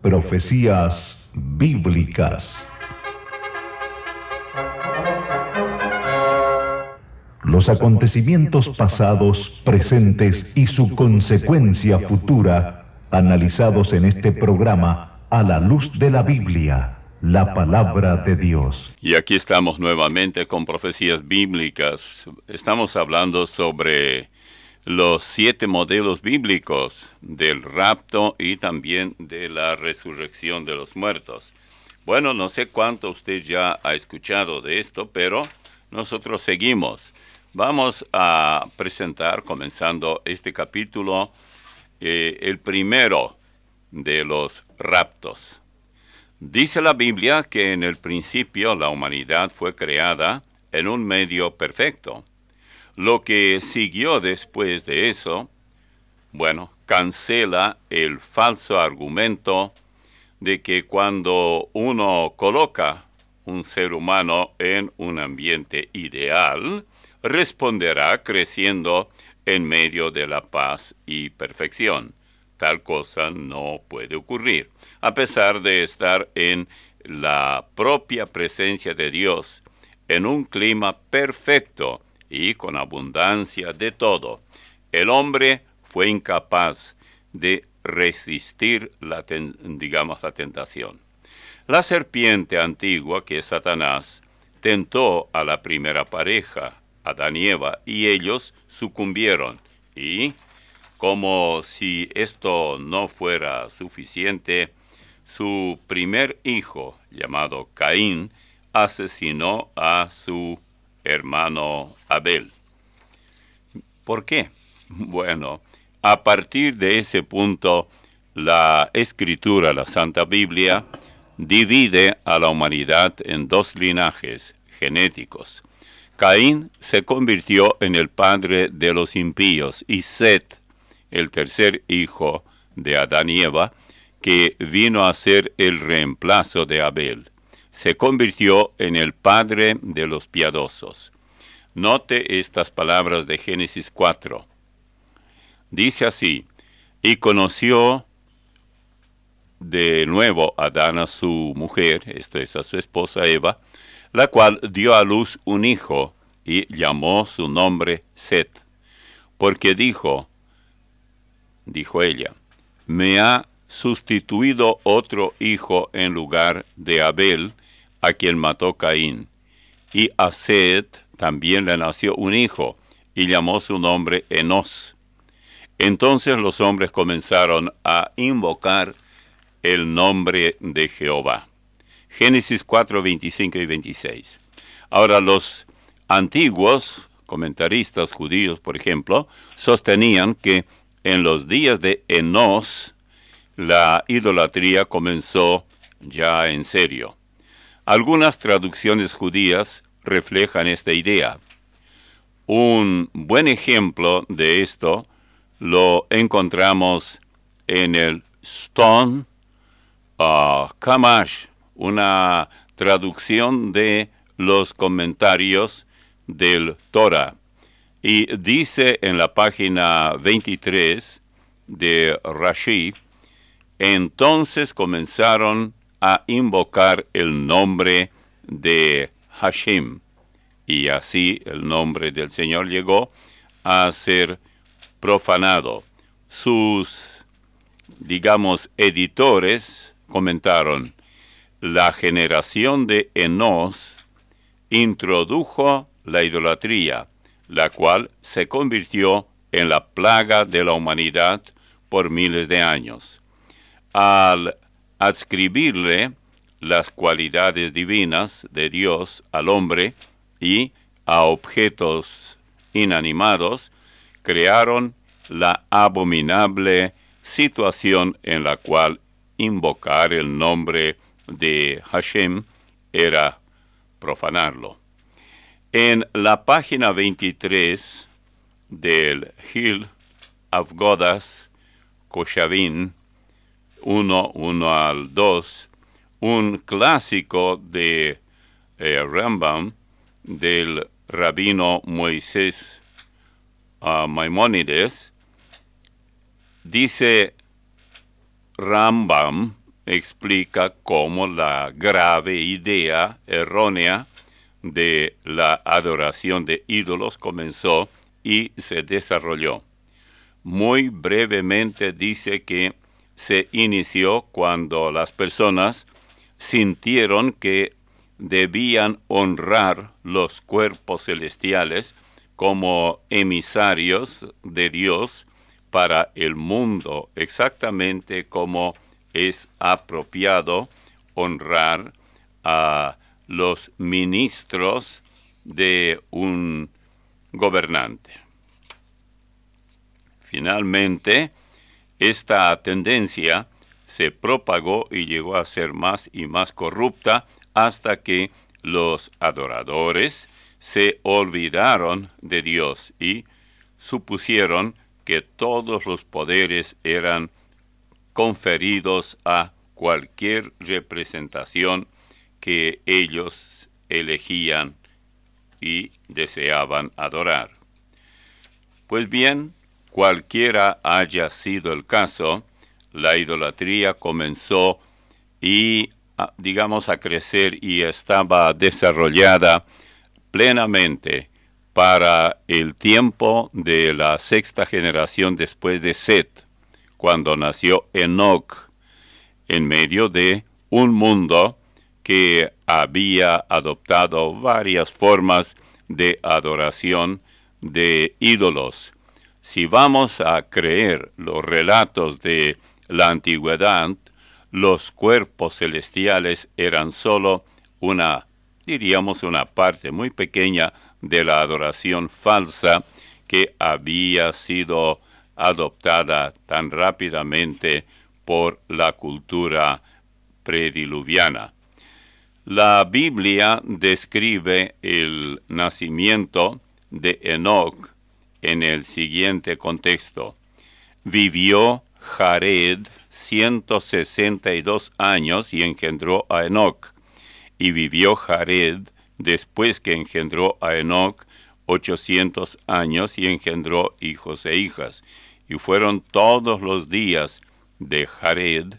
Profecías bíblicas. Los acontecimientos pasados, presentes y su consecuencia futura, analizados en este programa a la luz de la Biblia, la palabra de Dios. Y aquí estamos nuevamente con Profecías bíblicas. Estamos hablando sobre los 7 modelos bíblicos del rapto y también de la resurrección de los muertos. Bueno, no sé cuánto usted ya ha escuchado de esto, pero nosotros seguimos. Vamos a presentar, comenzando este capítulo, el primero de los raptos. Dice la Biblia que en el principio la humanidad fue creada en un medio perfecto. Lo que siguió después de eso, cancela el falso argumento de que cuando uno coloca un ser humano en un ambiente ideal, responderá creciendo en medio de la paz y perfección. Tal cosa no puede ocurrir, a pesar de estar en la propia presencia de Dios, en un clima perfecto y con abundancia de todo. El hombre fue incapaz de resistir la tentación. La serpiente antigua, que es Satanás, tentó a la primera pareja, Adán y Eva, y ellos sucumbieron. Y, como si esto no fuera suficiente, su primer hijo, llamado Caín, asesinó a su hermano Abel. ¿Por qué? Bueno, a partir de ese punto, la Escritura, la Santa Biblia, divide a la humanidad en 2 linajes genéticos. Caín se convirtió en el padre de los impíos, y Set, el tercer hijo de Adán y Eva, que vino a ser el reemplazo de Abel, se convirtió en el padre de los piadosos. Note estas palabras de Génesis 4. Dice así: y conoció de nuevo Adán a su mujer, esto es a su esposa Eva, la cual dio a luz un hijo y llamó su nombre Set, porque dijo ella, me ha sustituido otro hijo en lugar de Abel, a quien mató Caín. Y a Set también le nació un hijo, y llamó su nombre Enos. Entonces los hombres comenzaron a invocar el nombre de Jehová. Génesis 4, 25 y 26. Ahora, los antiguos comentaristas judíos, por ejemplo, sostenían que en los días de Enos, la idolatría comenzó ya en serio. Algunas traducciones judías reflejan esta idea. Un buen ejemplo de esto lo encontramos en el Stone Kamash, una traducción de los comentarios del Torah. Y dice en la página 23 de Rashi, entonces comenzaron a invocar el nombre de Hashem, y así el nombre del Señor llegó a ser profanado. Sus, editores comentaron, la generación de Enos introdujo la idolatría, la cual se convirtió en la plaga de la humanidad por miles de años. Al adscribirle las cualidades divinas de Dios al hombre y a objetos inanimados, crearon la abominable situación en la cual invocar el nombre de Hashem era profanarlo. En la página 23 del Hil Avgodas Koshavin 1 al 2, un clásico de Rambam, del rabino Moisés Maimónides, dice Rambam explica cómo la grave idea errónea de la adoración de ídolos comenzó y se desarrolló. Muy brevemente dice que se inició cuando las personas sintieron que debían honrar los cuerpos celestiales como emisarios de Dios para el mundo, exactamente como es apropiado honrar a los ministros de un gobernante. Finalmente, esta tendencia se propagó y llegó a ser más y más corrupta hasta que los adoradores se olvidaron de Dios y supusieron que todos los poderes eran conferidos a cualquier representación que ellos elegían y deseaban adorar. Pues bien, cualquiera haya sido el caso, la idolatría comenzó a crecer y estaba desarrollada plenamente para el tiempo de la sexta generación después de Set, cuando nació Enoc, en medio de un mundo que había adoptado varias formas de adoración de ídolos. Si vamos a creer los relatos de la antigüedad, los cuerpos celestiales eran solo una parte muy pequeña de la adoración falsa que había sido adoptada tan rápidamente por la cultura prediluviana. La Biblia describe el nacimiento de Enoc en el siguiente contexto. Vivió Jared 162 años y engendró a Enoc. Y vivió Jared, después que engendró a Enoc, 800 años y engendró hijos e hijas. Y fueron todos los días de Jared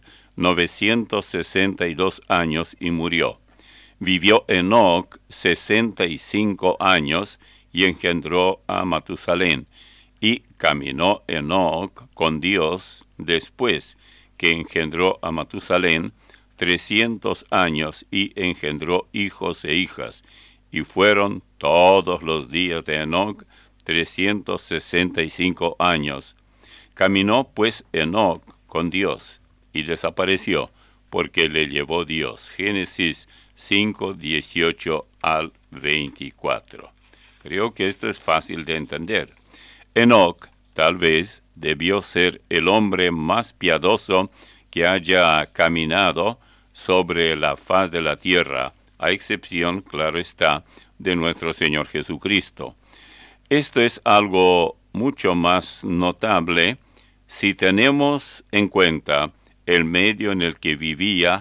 962 años y murió. Vivió Enoc 65 años y engendró a Matusalén. Y caminó Enoc con Dios después que engendró a Matusalén 300 años y engendró hijos e hijas. Y fueron todos los días de Enoc 365 años. Caminó pues Enoc con Dios y desapareció porque le llevó Dios. Génesis 5, 18 al 24. Creo que esto es fácil de entender. Enoc tal vez debió ser el hombre más piadoso que haya caminado sobre la faz de la tierra, a excepción, claro está, de nuestro Señor Jesucristo. Esto es algo mucho más notable si tenemos en cuenta el medio en el que vivía,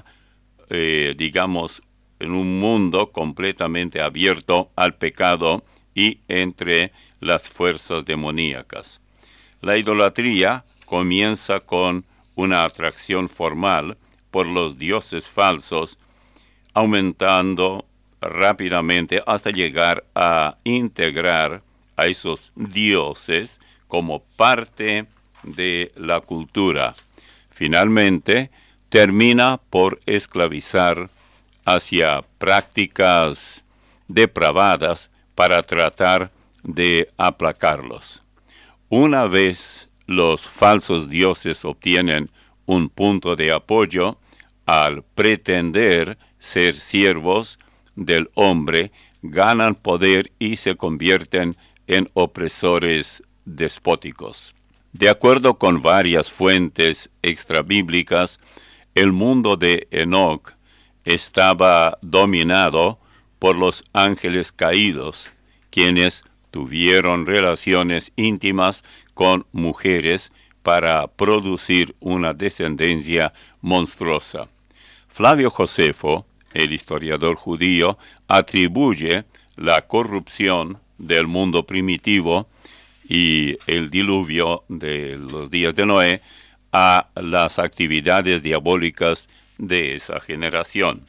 en un mundo completamente abierto al pecado y entre las fuerzas demoníacas. La idolatría comienza con una atracción formal por los dioses falsos, aumentando rápidamente hasta llegar a integrar a esos dioses como parte de la cultura. Finalmente, termina por esclavizar hacia prácticas depravadas para tratar de aplacarlos. Una vez los falsos dioses obtienen un punto de apoyo, al pretender ser siervos del hombre, ganan poder y se convierten en opresores despóticos. De acuerdo con varias fuentes extrabíblicas, el mundo de Enoc estaba dominado por los ángeles caídos, quienes tuvieron relaciones íntimas con mujeres para producir una descendencia monstruosa. Flavio Josefo, el historiador judío, atribuye la corrupción del mundo primitivo y el diluvio de los días de Noé a las actividades diabólicas de esa generación.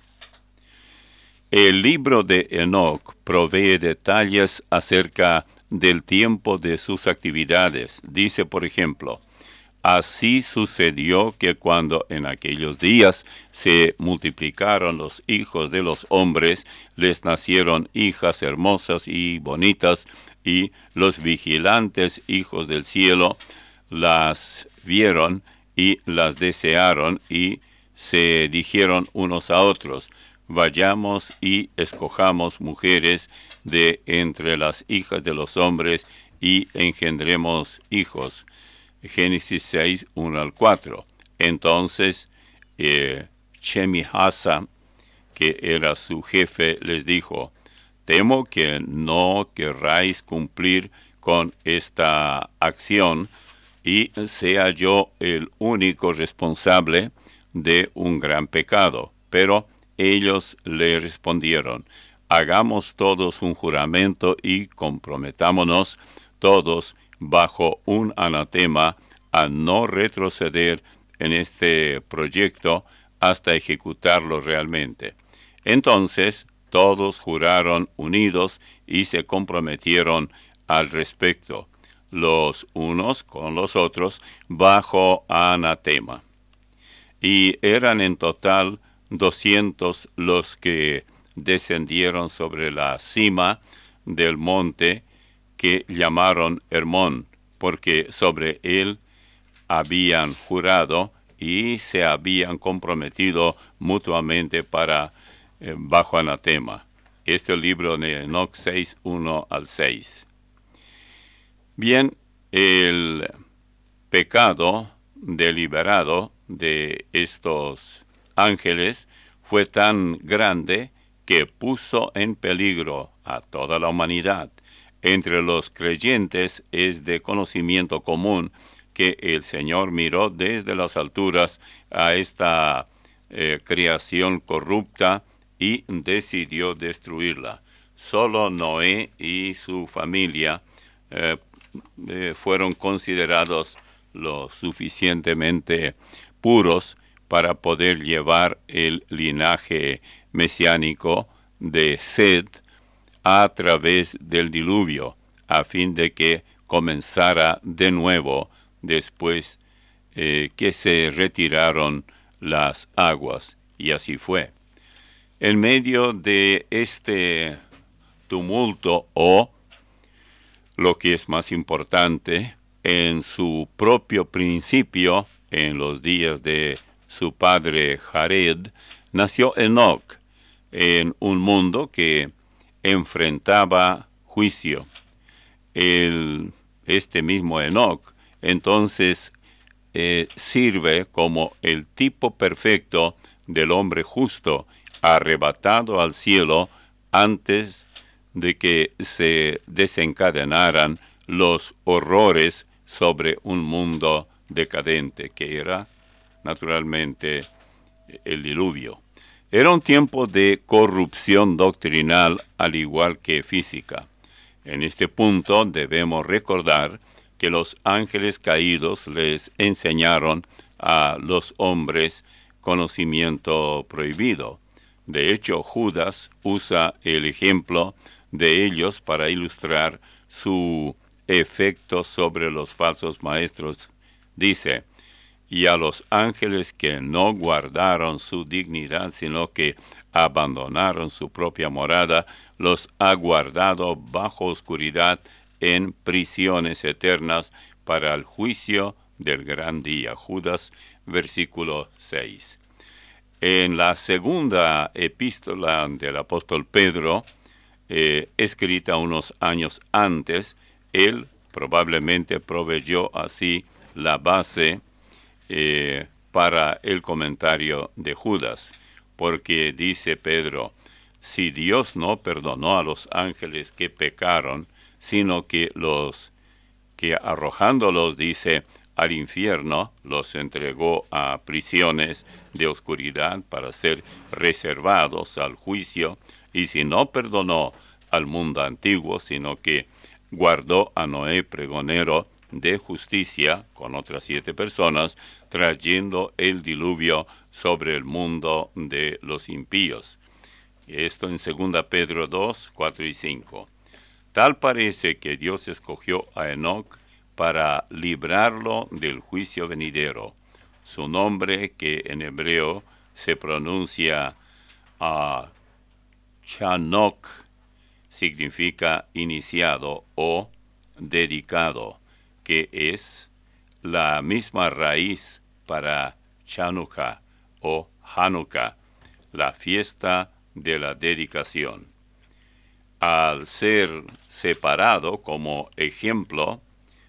El libro de Enoc provee detalles acerca del tiempo de sus actividades. Dice, por ejemplo, así sucedió que cuando en aquellos días se multiplicaron los hijos de los hombres, les nacieron hijas hermosas y bonitas, y los vigilantes hijos del cielo las vieron y las desearon, y se dijeron unos a otros, vayamos y escojamos mujeres de entre las hijas de los hombres y engendremos hijos. Génesis 6, 1 al 4. Entonces, Shemi-Hasa, que era su jefe, les dijo, temo que no querráis cumplir con esta acción y sea yo el único responsable de un gran pecado. Pero ellos le respondieron, hagamos todos un juramento y comprometámonos todos bajo un anatema a no retroceder en este proyecto hasta ejecutarlo realmente. Entonces todos juraron unidos y se comprometieron al respecto, los unos con los otros, bajo anatema. Y eran en total 200 los que descendieron sobre la cima del monte que llamaron Hermón, porque sobre él habían jurado y se habían comprometido mutuamente para bajo anatema. Este libro de Enoc 6, 1 al 6. Bien, el pecado deliberado de estos ángeles fue tan grande que puso en peligro a toda la humanidad. Entre los creyentes es de conocimiento común que el Señor miró desde las alturas a esta creación corrupta y decidió destruirla. Solo Noé y su familia fueron considerados lo suficientemente puros para poder llevar el linaje mesiánico de Seth a través del diluvio, a fin de que comenzara de nuevo después que se retiraron las aguas, y así fue. En medio de este tumulto, o lo que es más importante, en su propio principio, en los días de su padre Jared, nació Enoc en un mundo que enfrentaba juicio. Este mismo Enoc entonces sirve como el tipo perfecto del hombre justo, arrebatado al cielo antes de que se desencadenaran los horrores sobre un mundo decadente, que era naturalmente el diluvio. Era un tiempo de corrupción doctrinal al igual que física. En este punto debemos recordar que los ángeles caídos les enseñaron a los hombres conocimiento prohibido. De hecho, Judas usa el ejemplo de ellos para ilustrar su efecto sobre los falsos maestros. Dice, y a los ángeles que no guardaron su dignidad, sino que abandonaron su propia morada, los ha guardado bajo oscuridad en prisiones eternas para el juicio del gran día. Judas, versículo 6. En la segunda epístola del apóstol Pedro, escrita unos años antes, él probablemente proveyó así la base para el comentario de Judas, porque dice Pedro, si Dios no perdonó a los ángeles que pecaron, sino que los que arrojándolos, dice, al infierno, los entregó a prisiones de oscuridad para ser reservados al juicio, y si no perdonó al mundo antiguo, sino que guardó a Noé pregonero de justicia con otras 7 personas, trayendo el diluvio sobre el mundo de los impíos. Esto en 2 Pedro 2, 4 y 5. Tal parece que Dios escogió a Enoc para librarlo del juicio venidero. Su nombre, que en hebreo se pronuncia Chanok, significa iniciado o dedicado, que es la misma raíz para Chanukah o Hanukkah, la fiesta de la dedicación. Al ser separado como ejemplo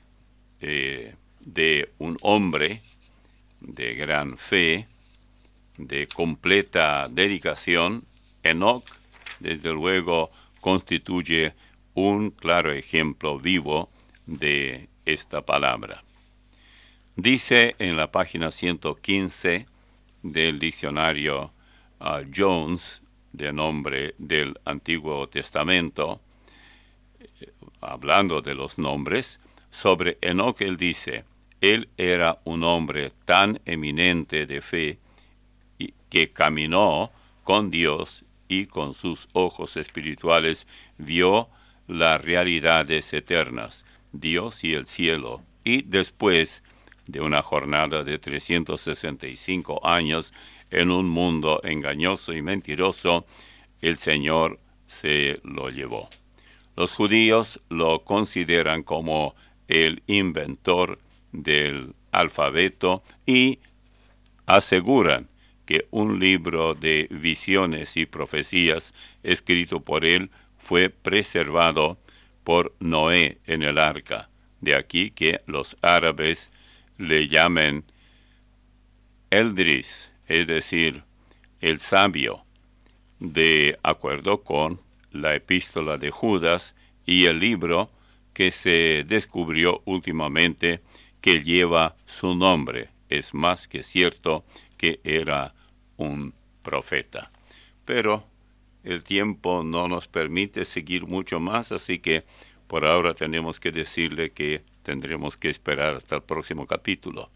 de un hombre de gran fe, de completa dedicación, Enoc, desde luego, constituye un claro ejemplo vivo de esta palabra. Dice en la página 115 del diccionario Jones, de nombre del Antiguo Testamento, hablando de los nombres, sobre Enoc él dice: él era un hombre tan eminente de fe que caminó con Dios y con sus ojos espirituales vio las realidades eternas, Dios y el cielo, y después de una jornada de 365 años en un mundo engañoso y mentiroso, el Señor se lo llevó. Los judíos lo consideran como el inventor del alfabeto y aseguran que un libro de visiones y profecías escrito por él fue preservado por Noé en el arca. De aquí que los árabes le llamen Eldris, es decir, el sabio, de acuerdo con la epístola de Judas y el libro que se descubrió últimamente que lleva su nombre. Es más que cierto que era un profeta. Pero el tiempo no nos permite seguir mucho más, así que por ahora tenemos que decirle que tendremos que esperar hasta el próximo capítulo.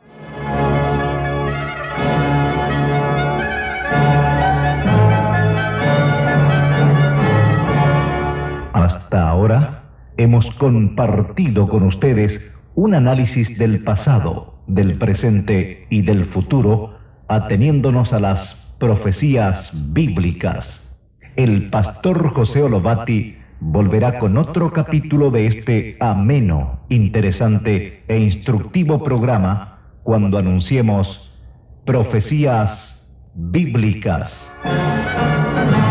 Hasta ahora hemos compartido con ustedes un análisis del pasado, del presente y del futuro, ateniéndonos a las profecías bíblicas. El pastor José Olovati volverá con otro capítulo de este ameno, interesante e instructivo programa cuando anunciemos Profecías Bíblicas.